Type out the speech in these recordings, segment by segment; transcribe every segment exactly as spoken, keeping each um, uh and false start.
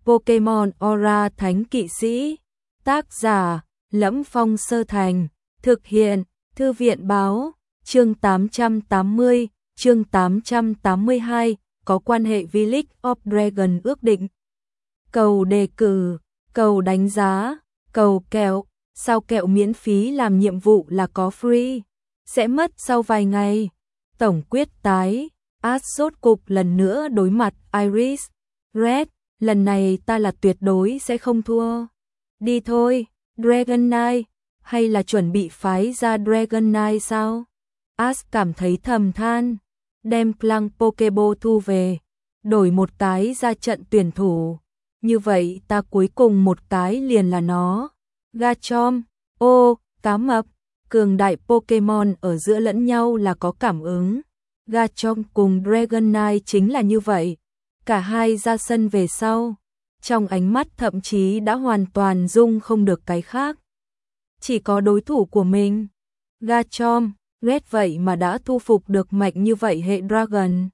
Pokemon Aura Thánh Kỵ Sĩ. Tác giả: Lẫm Phong Sơ Thành. Thực hiện: Thư viện báo. Chương tám trăm tám mươi, chương tám trăm tám mươi hai, có quan hệ với League of Dragon ước định. Cầu đề cử, cầu đánh giá, cầu kẹo, sao kẹo miễn phí làm nhiệm vụ là có free, sẽ mất sau vài ngày. Tổng quyết tái, Ash rốt cục lần nữa đối mặt Iris. Red, lần này ta là tuyệt đối sẽ không thua. Đi thôi, Dragon Knight, hay là chuẩn bị phái ra Dragon Knight sao? Ash cảm thấy thầm than, đem Clank Pokeball thu về, đổi một cái ra trận tuyển thủ. Như vậy ta cuối cùng một cái liền là nó. Garchomp, ô, cá mập, cường đại Pokemon ở giữa lẫn nhau là có cảm ứng. Garchomp cùng Dragonite chính là như vậy. Cả hai ra sân về sau, trong ánh mắt thậm chí đã hoàn toàn dung không được cái khác. Chỉ có đối thủ của mình. Garchomp, Red vậy mà đã thu phục được mạnh như vậy hệ Dragon.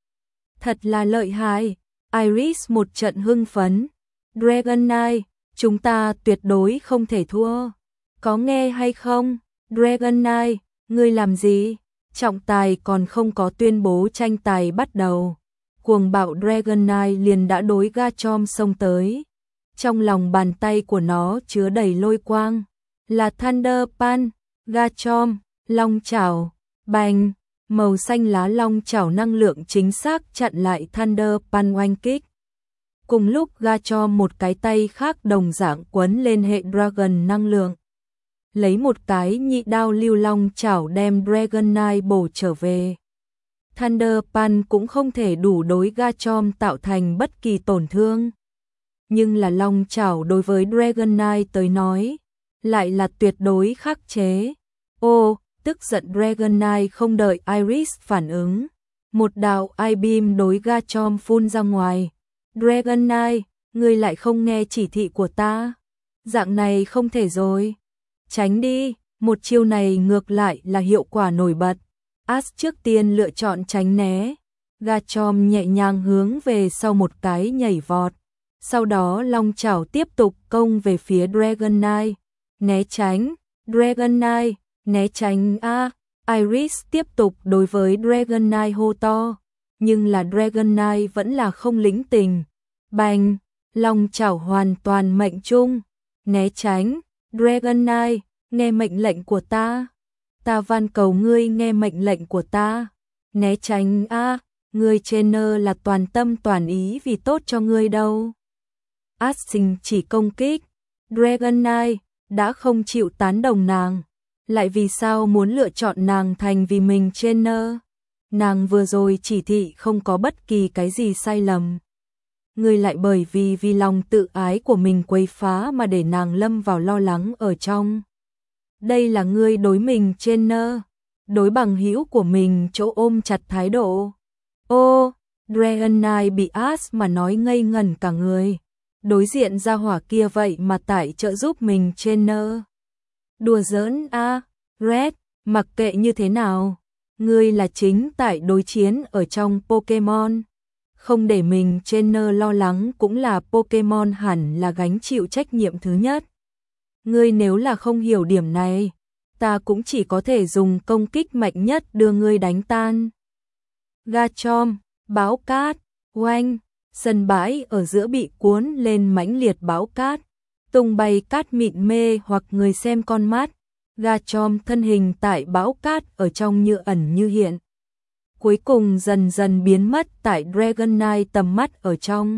Thật là lợi hại. Iris một trận hưng phấn. Dragonite, chúng ta tuyệt đối không thể thua. Có nghe hay không? Dragonite, ngươi làm gì? Trọng tài còn không có tuyên bố tranh tài bắt đầu. Cuồng bạo Dragonite liền đã đối Garchomp xông tới. Trong lòng bàn tay của nó chứa đầy lôi quang. Là Thunder Punch. Garchomp, long chảo, bành. Màu xanh lá long chảo năng lượng chính xác chặn lại Thunder Punch oanh kích. Cùng lúc Garchomp một cái tay khác đồng dạng quấn lên hệ Dragon năng lượng. Lấy một cái nhị đao lưu long chảo đem Dragonite bổ trở về. Thunder Punch cũng không thể đủ đối Garchomp tạo thành bất kỳ tổn thương. Nhưng là long chảo đối với Dragonite tới nói, lại là tuyệt đối khắc chế. Ô, tức giận Dragonite không đợi Iris phản ứng. Một đạo I-beam đối Garchomp phun ra ngoài. Dragonite, ngươi lại không nghe chỉ thị của ta. Dạng này không thể rồi. Tránh đi, một chiêu này ngược lại là hiệu quả nổi bật. Ash trước tiên lựa chọn tránh né. Garchomp nhẹ nhàng hướng về sau một cái nhảy vọt. Sau đó long chảo tiếp tục công về phía Dragonite. Né tránh, Dragonite, né tránh a. Iris tiếp tục đối với Dragonite hô to. Nhưng là Dragonite vẫn là không lĩnh tình. Bành, long chảo hoàn toàn mệnh trung. Né tránh, Dragonite, nghe mệnh lệnh của ta. Ta van cầu ngươi nghe mệnh lệnh của ta. Né tránh a, à, ngươi trainer là toàn tâm toàn ý vì tốt cho ngươi đâu. Ash sinh chỉ công kích. Dragonite đã không chịu tán đồng nàng, lại vì sao muốn lựa chọn nàng thành vì mình trainer? Nàng vừa rồi chỉ thị không có bất kỳ cái gì sai lầm. Ngươi lại bởi vì vì lòng tự ái của mình quấy phá mà để nàng lâm vào lo lắng ở trong. Đây là ngươi đối mình trainer, đối bằng hữu của mình chỗ ôm chặt thái độ. Ô, Dragonite bị Ash mà nói ngây ngẩn cả người. Đối diện ra hỏa kia vậy mà tại trợ giúp mình trainer. Đùa giỡn a, à, Red, mặc kệ như thế nào, ngươi là chính tại đối chiến ở trong Pokemon. Không để mình trainer lo lắng cũng là Pokemon hẳn là gánh chịu trách nhiệm thứ nhất. Ngươi nếu là không hiểu điểm này, ta cũng chỉ có thể dùng công kích mạnh nhất đưa ngươi đánh tan. Garchomp, bão cát, oanh, sân bãi ở giữa bị cuốn lên mãnh liệt bão cát, tung bay cát mịn mê hoặc người xem con mắt. Garchomp thân hình tại bão cát ở trong như ẩn như hiện. Cuối cùng dần dần biến mất tại Dragonite tầm mắt ở trong.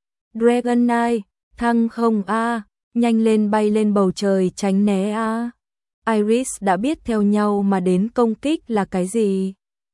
Dragonite, thăng không a, nhanh lên bay lên bầu trời tránh né a. Iris đã biết theo nhau mà đến công kích là cái gì.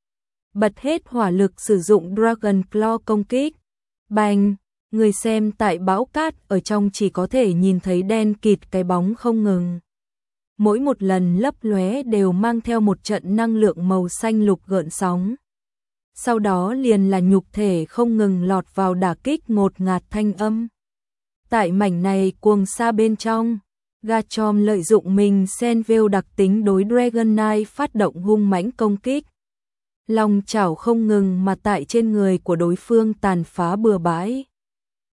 Bật hết hỏa lực sử dụng Dragon Claw công kích. Bành, người xem tại bão cát ở trong chỉ có thể nhìn thấy đen kịt cái bóng không ngừng. Mỗi một lần lấp lóe đều mang theo một trận năng lượng màu xanh lục gợn sóng. Sau đó liền là nhục thể không ngừng lọt vào đả kích ngột ngạt thanh âm. Tại mảnh này cuồng xa bên trong, Garchomp lợi dụng mình Senville đặc tính đối Dragonite phát động hung mãnh công kích. Long chảo không ngừng mà tại trên người của đối phương tàn phá bừa bãi.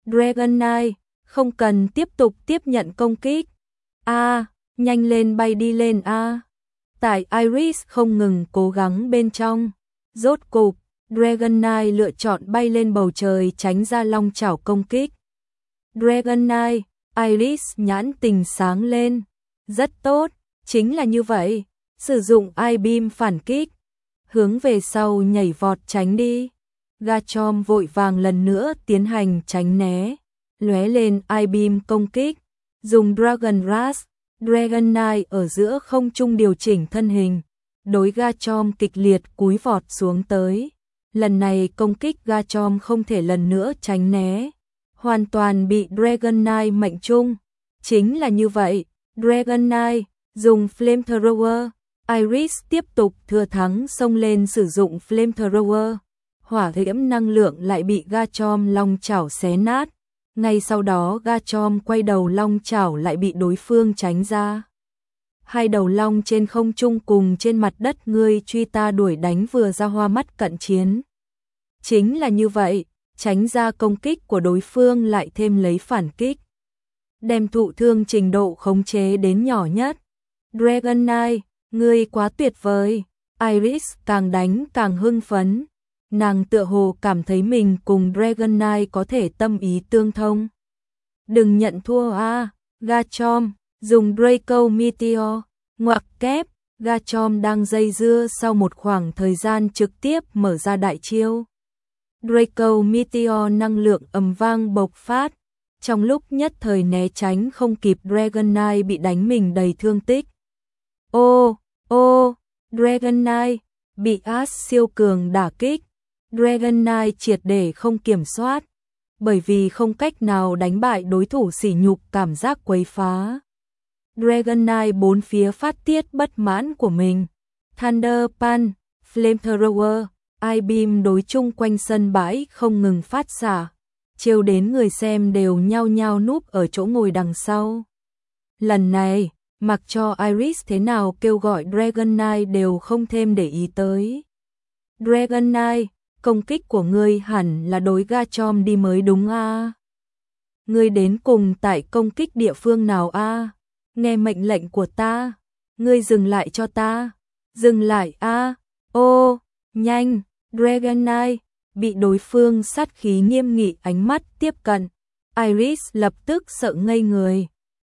Dragon Knight, không cần tiếp tục tiếp nhận công kích. A, nhanh lên bay đi lên a. Tại Iris không ngừng cố gắng bên trong. Rốt cục, Dragon Knight lựa chọn bay lên bầu trời tránh ra long chảo công kích. Dragon Knight, Iris nhãn tình sáng lên. Rất tốt, chính là như vậy. Sử dụng I-beam phản kích. Hướng về sau nhảy vọt tránh đi. Garchomp vội vàng lần nữa tiến hành tránh né. Lóe lên I-beam công kích. Dùng Dragon Rush. Dragon Knight ở giữa không trung điều chỉnh thân hình. Đối Garchomp kịch liệt cúi vọt xuống tới. Lần này công kích Garchomp không thể lần nữa tránh né. Hoàn toàn bị Dragon Knight mệnh trung. Chính là như vậy. Dragon Knight dùng Flamethrower. Iris tiếp tục thừa thắng xông lên sử dụng Flamethrower. Hỏa diễm năng lượng lại bị Garchomp long chảo xé nát. Ngay sau đó Garchomp quay đầu long chảo lại bị đối phương tránh ra. Hai đầu long trên không trung cùng trên mặt đất ngươi truy ta đuổi đánh vừa ra hoa mắt cận chiến. Chính là như vậy, tránh ra công kích của đối phương lại thêm lấy phản kích. Đem thụ thương trình độ khống chế đến nhỏ nhất. Dragon Knight, ngươi quá tuyệt vời. Iris càng đánh càng hưng phấn. Nàng tựa hồ cảm thấy mình cùng Dragon Knight có thể tâm ý tương thông. Đừng nhận thua a, Garchomp, dùng Draco Meteor, ngoặc kép, Garchomp đang dây dưa sau một khoảng thời gian trực tiếp mở ra đại chiêu. Draco Meteor năng lượng ầm vang bộc phát, trong lúc nhất thời né tránh không kịp Dragon Knight bị đánh mình đầy thương tích. Ô, ô, Dragon Knight, bị Ash siêu cường đả kích. Dragon Knight triệt để không kiểm soát, bởi vì không cách nào đánh bại đối thủ sỉ nhục cảm giác quấy phá. Dragon Knight bốn phía phát tiết bất mãn của mình. Thunder Punch, Flamethrower, I-beam đối chung quanh sân bãi không ngừng phát xạ, trêu đến người xem đều nhao nhao núp ở chỗ ngồi đằng sau. Lần này, mặc cho Iris thế nào kêu gọi Dragon Knight đều không thêm để ý tới. Dragon Knight, công kích của ngươi hẳn là đối Garchomp đi mới đúng a. Ngươi đến cùng tại công kích địa phương nào a? Nghe mệnh lệnh của ta, ngươi dừng lại cho ta. Dừng lại a. Ô, nhanh, Dragon Knight bị đối phương sát khí nghiêm nghị ánh mắt tiếp cận. Iris lập tức sợ ngây người.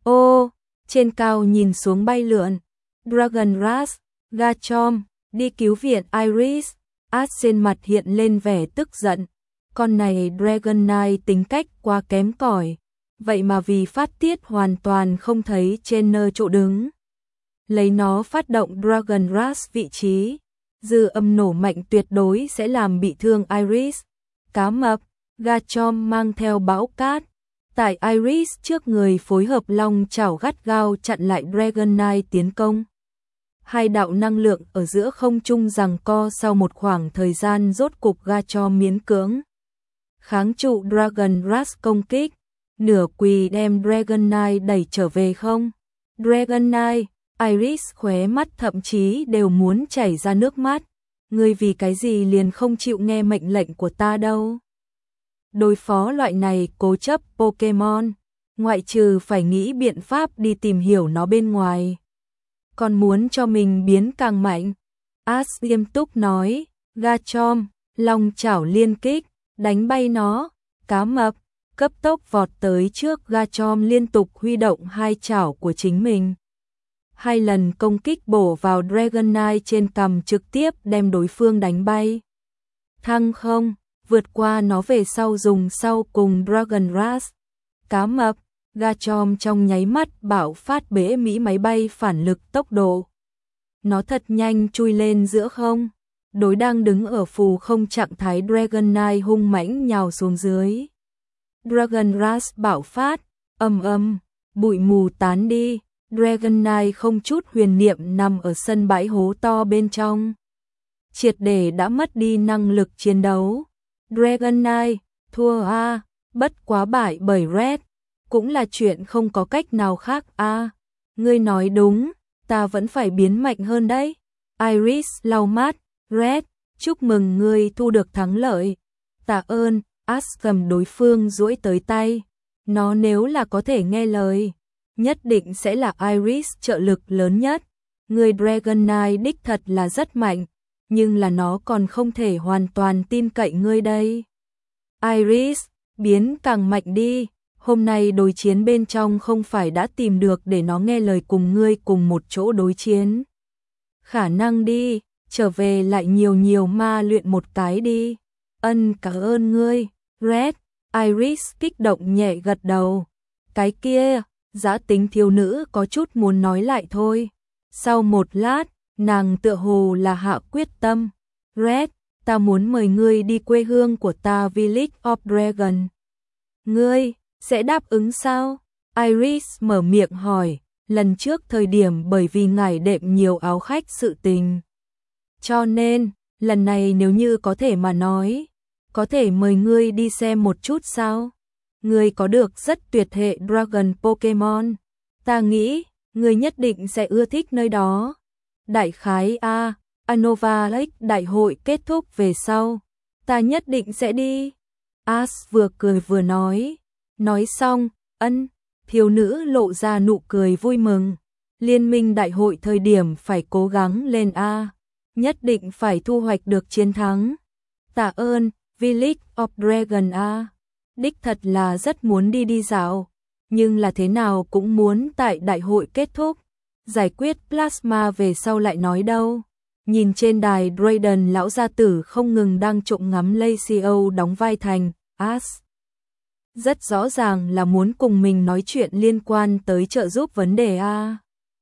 Ô, trên cao nhìn xuống bay lượn. Dragon Rush, Garchomp, đi cứu viện Iris. Ash trên mặt hiện lên vẻ tức giận. Con này Dragon Knight tính cách quá kém cỏi, vậy mà vì phát tiết hoàn toàn không thấy trên nơi chỗ đứng. Lấy nó phát động Dragon Rush vị trí, dư âm nổ mạnh tuyệt đối sẽ làm bị thương Iris. Cá mập, Garchomp mang theo bão cát. Tại Iris trước người phối hợp long chảo gắt gao chặn lại Dragon Knight tiến công. Hai đạo năng lượng ở giữa không trung giằng co sau một khoảng thời gian rốt cục Garchomp miễn cưỡng kháng trụ Dragon Rush công kích, nửa quỳ đem Dragon Knight đẩy trở về không. Dragon Knight, Iris khóe mắt thậm chí đều muốn chảy ra nước mắt. Ngươi vì cái gì liền không chịu nghe mệnh lệnh của ta đâu. Đối phó loại này cố chấp Pokemon, ngoại trừ phải nghĩ biện pháp đi tìm hiểu nó bên ngoài. Còn muốn cho mình biến càng mạnh. Ash nghiêm túc nói, Garchomp, long chảo liên kích, đánh bay nó. Cá mập, cấp tốc vọt tới trước Garchomp liên tục huy động hai chảo của chính mình. Hai lần công kích bổ vào Dragon Knight trên cằm trực tiếp đem đối phương đánh bay. Thăng không, vượt qua nó về sau dùng sau cùng Dragon Rush. Cá mập, Garchomp trong nháy mắt bạo phát bế mỹ máy bay phản lực tốc độ. Nó thật nhanh chui lên giữa không. Đối đang đứng ở phù không trạng thái Dragon Knight hung mãnh nhào xuống dưới. Dragon Rush bạo phát, ầm ầm, bụi mù tán đi. Dragon Knight không chút huyền niệm nằm ở sân bãi hố to bên trong. Triệt để đã mất đi năng lực chiến đấu. Dragon Knight, thua a, bất quá bại bởi Red. Cũng là chuyện không có cách nào khác a. Ngươi nói đúng, ta vẫn phải biến mạnh hơn đấy. Iris lau mắt, Red, chúc mừng ngươi thu được thắng lợi. Tạ ơn, Ash cầm đối phương duỗi tới tay. Nó nếu là có thể nghe lời, nhất định sẽ là Iris trợ lực lớn nhất. Người Dragon Knight đích thật là rất mạnh, nhưng là nó còn không thể hoàn toàn tin cậy ngươi đây. Iris, biến càng mạnh đi, hôm nay đối chiến bên trong không phải đã tìm được để nó nghe lời cùng ngươi cùng một chỗ đối chiến. Khả năng đi, trở về lại nhiều nhiều ma luyện một cái đi. Ân, cảm ơn ngươi, Red. Iris kích động nhẹ gật đầu. Cái kia, giã tính thiếu nữ có chút muốn nói lại thôi. Sau một lát, nàng tựa hồ là hạ quyết tâm. Red, ta muốn mời ngươi đi quê hương của ta Village of Dragon. Ngươi, sẽ đáp ứng sao? Iris mở miệng hỏi, lần trước thời điểm bởi vì ngải đệm nhiều áo khách sự tình. Cho nên, lần này nếu như có thể mà nói, có thể mời ngươi đi xem một chút sao? Ngươi có được rất tuyệt hệ Dragon Pokemon. Ta nghĩ, ngươi nhất định sẽ ưa thích nơi đó. Đại khái A, Unova Lake đại hội kết thúc về sau. Ta nhất định sẽ đi. Ash vừa cười vừa nói. Nói xong, ân, thiếu nữ lộ ra nụ cười vui mừng. Liên minh đại hội thời điểm phải cố gắng lên A. Nhất định phải thu hoạch được chiến thắng. Tạ ơn, Village of Dragon A. Đích thật là rất muốn đi đi dạo, nhưng là thế nào cũng muốn tại đại hội kết thúc, giải quyết plasma về sau lại nói đâu. Nhìn trên đài Drayden lão gia tử không ngừng đang trộm ngắm Lacio đóng vai thành Ash. Rất rõ ràng là muốn cùng mình nói chuyện liên quan tới trợ giúp vấn đề A.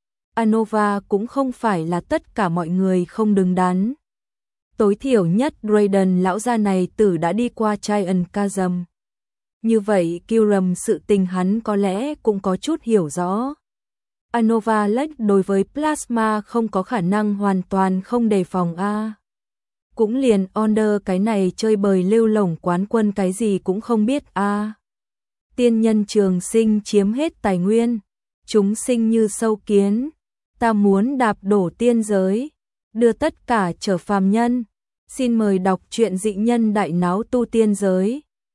Unova cũng không phải là tất cả mọi người không đứng đắn. Tối thiểu nhất Drayden lão gia này tử đã đi qua Giant Chasm. Như vậy Kyurem sự tình hắn có lẽ cũng có chút hiểu rõ. Unova Lake đối với Plasma không có khả năng hoàn toàn không đề phòng A. Cũng liền Onder cái này chơi bời lưu lổng quán quân cái gì cũng không biết A. Tiên nhân trường sinh chiếm hết tài nguyên, chúng sinh như sâu kiến. Ta muốn đạp đổ tiên giới, đưa tất cả trở phàm nhân. Xin mời đọc truyện dị nhân đại náo tu tiên giới.